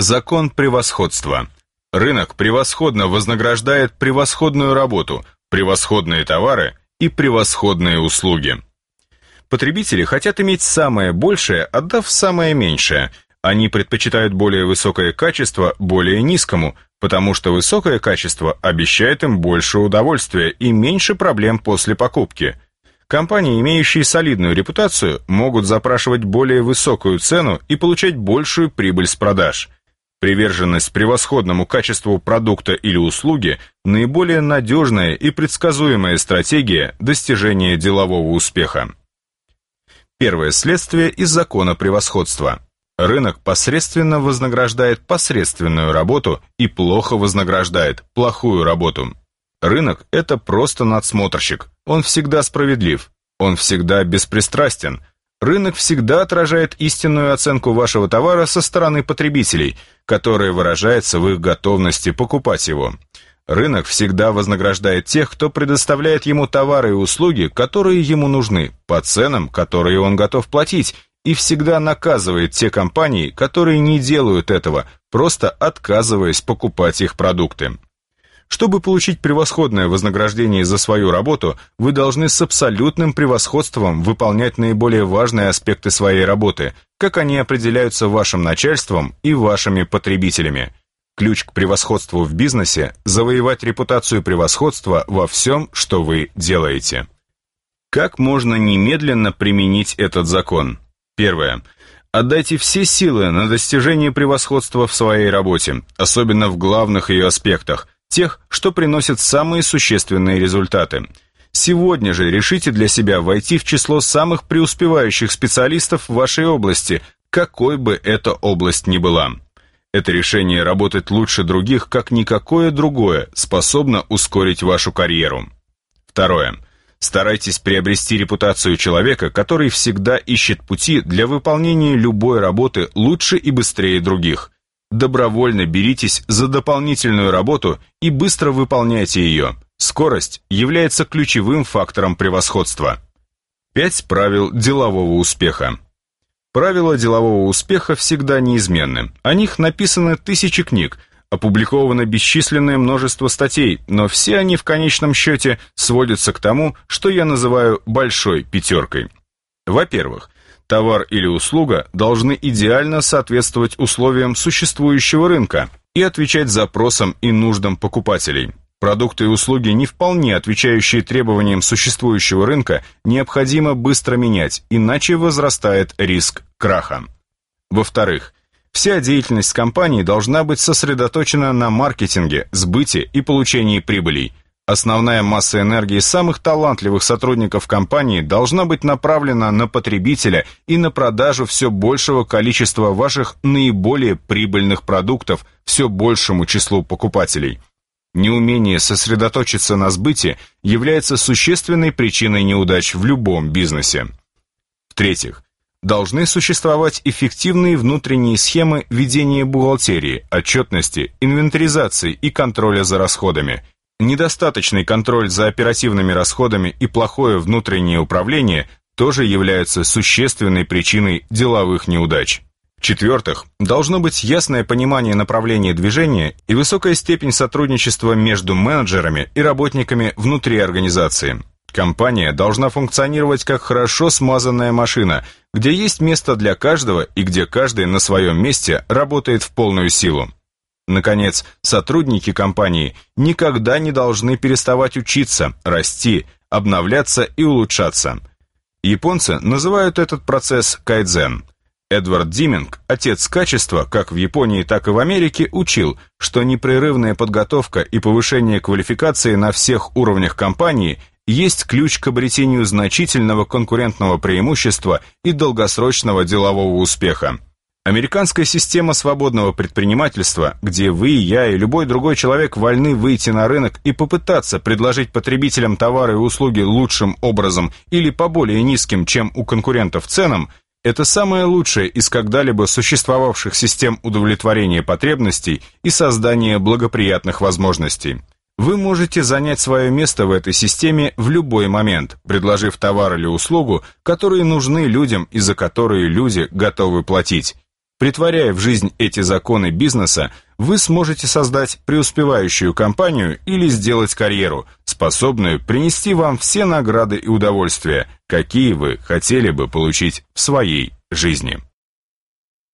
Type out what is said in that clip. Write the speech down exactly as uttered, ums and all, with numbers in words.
Закон превосходства. Рынок превосходно вознаграждает превосходную работу, превосходные товары и превосходные услуги. Потребители хотят иметь самое большее, отдав самое меньшее. Они предпочитают более высокое качество более низкому, потому что высокое качество обещает им больше удовольствия и меньше проблем после покупки. Компании, имеющие солидную репутацию, могут запрашивать более высокую цену и получать большую прибыль с продаж. Приверженность превосходному качеству продукта или услуги – наиболее надежная и предсказуемая стратегия достижения делового успеха. Первое следствие из закона превосходства. Рынок посредственно вознаграждает посредственную работу и плохо вознаграждает плохую работу. Рынок – это просто надсмотрщик. Он всегда справедлив. Он всегда беспристрастен. Рынок всегда отражает истинную оценку вашего товара со стороны потребителей, которая выражается в их готовности покупать его. Рынок всегда вознаграждает тех, кто предоставляет ему товары и услуги, которые ему нужны, по ценам, которые он готов платить, и всегда наказывает те компании, которые не делают этого, просто отказываясь покупать их продукты. Чтобы получить превосходное вознаграждение за свою работу, вы должны с абсолютным превосходством выполнять наиболее важные аспекты своей работы, как они определяются вашим начальством и вашими потребителями. Ключ к превосходству в бизнесе – завоевать репутацию превосходства во всем, что вы делаете. Как можно немедленно применить этот закон? Первое. Отдайте все силы на достижение превосходства в своей работе, особенно в главных ее аспектах, тех, что приносят самые существенные результаты. Сегодня же решите для себя войти в число самых преуспевающих специалистов в вашей области, какой бы эта область ни была. Это решение работать лучше других, как никакое другое, способно ускорить вашу карьеру. Второе. Старайтесь приобрести репутацию человека, который всегда ищет пути для выполнения любой работы лучше и быстрее других. Добровольно беритесь за дополнительную работу и быстро выполняйте ее. Скорость является ключевым фактором превосходства. Пять правил делового успеха. Правила делового успеха всегда неизменны. О них написаны тысячи книг, опубликовано бесчисленное множество статей, но все они в конечном счете сводятся к тому, что я называю большой пятеркой. Во-первых, товар или услуга должны идеально соответствовать условиям существующего рынка и отвечать запросам и нуждам покупателей. Продукты и услуги, не вполне отвечающие требованиям существующего рынка, необходимо быстро менять, иначе возрастает риск краха. Во-вторых, вся деятельность компании должна быть сосредоточена на маркетинге, сбыте и получении прибылей. Основная масса энергии самых талантливых сотрудников компании должна быть направлена на потребителя и на продажу все большего количества ваших наиболее прибыльных продуктов все большему числу покупателей. Неумение сосредоточиться на сбыте является существенной причиной неудач в любом бизнесе. В-третьих, должны существовать эффективные внутренние схемы ведения бухгалтерии, отчетности, инвентаризации и контроля за расходами. Недостаточный контроль за оперативными расходами и плохое внутреннее управление тоже являются существенной причиной деловых неудач. В-четвертых, должно быть ясное понимание направления движения и высокая степень сотрудничества между менеджерами и работниками внутри организации. Компания должна функционировать как хорошо смазанная машина, где есть место для каждого и где каждый на своем месте работает в полную силу. Наконец, сотрудники компании никогда не должны переставать учиться, расти, обновляться и улучшаться. Японцы называют этот процесс кайдзен. Эдвард Диминг, отец качества, как в Японии, так и в Америке, учил, что непрерывная подготовка и повышение квалификации на всех уровнях компании есть ключ к обретению значительного конкурентного преимущества и долгосрочного делового успеха. Американская система свободного предпринимательства, где вы, я и любой другой человек вольны выйти на рынок и попытаться предложить потребителям товары и услуги лучшим образом или по более низким, чем у конкурентов ценам, это самая лучшая из когда-либо существовавших систем удовлетворения потребностей и создания благоприятных возможностей. Вы можете занять свое место в этой системе в любой момент, предложив товар или услугу, которые нужны людям и за которые люди готовы платить. Претворяя в жизнь эти законы бизнеса, вы сможете создать преуспевающую компанию или сделать карьеру, способную принести вам все награды и удовольствия, какие вы хотели бы получить в своей жизни.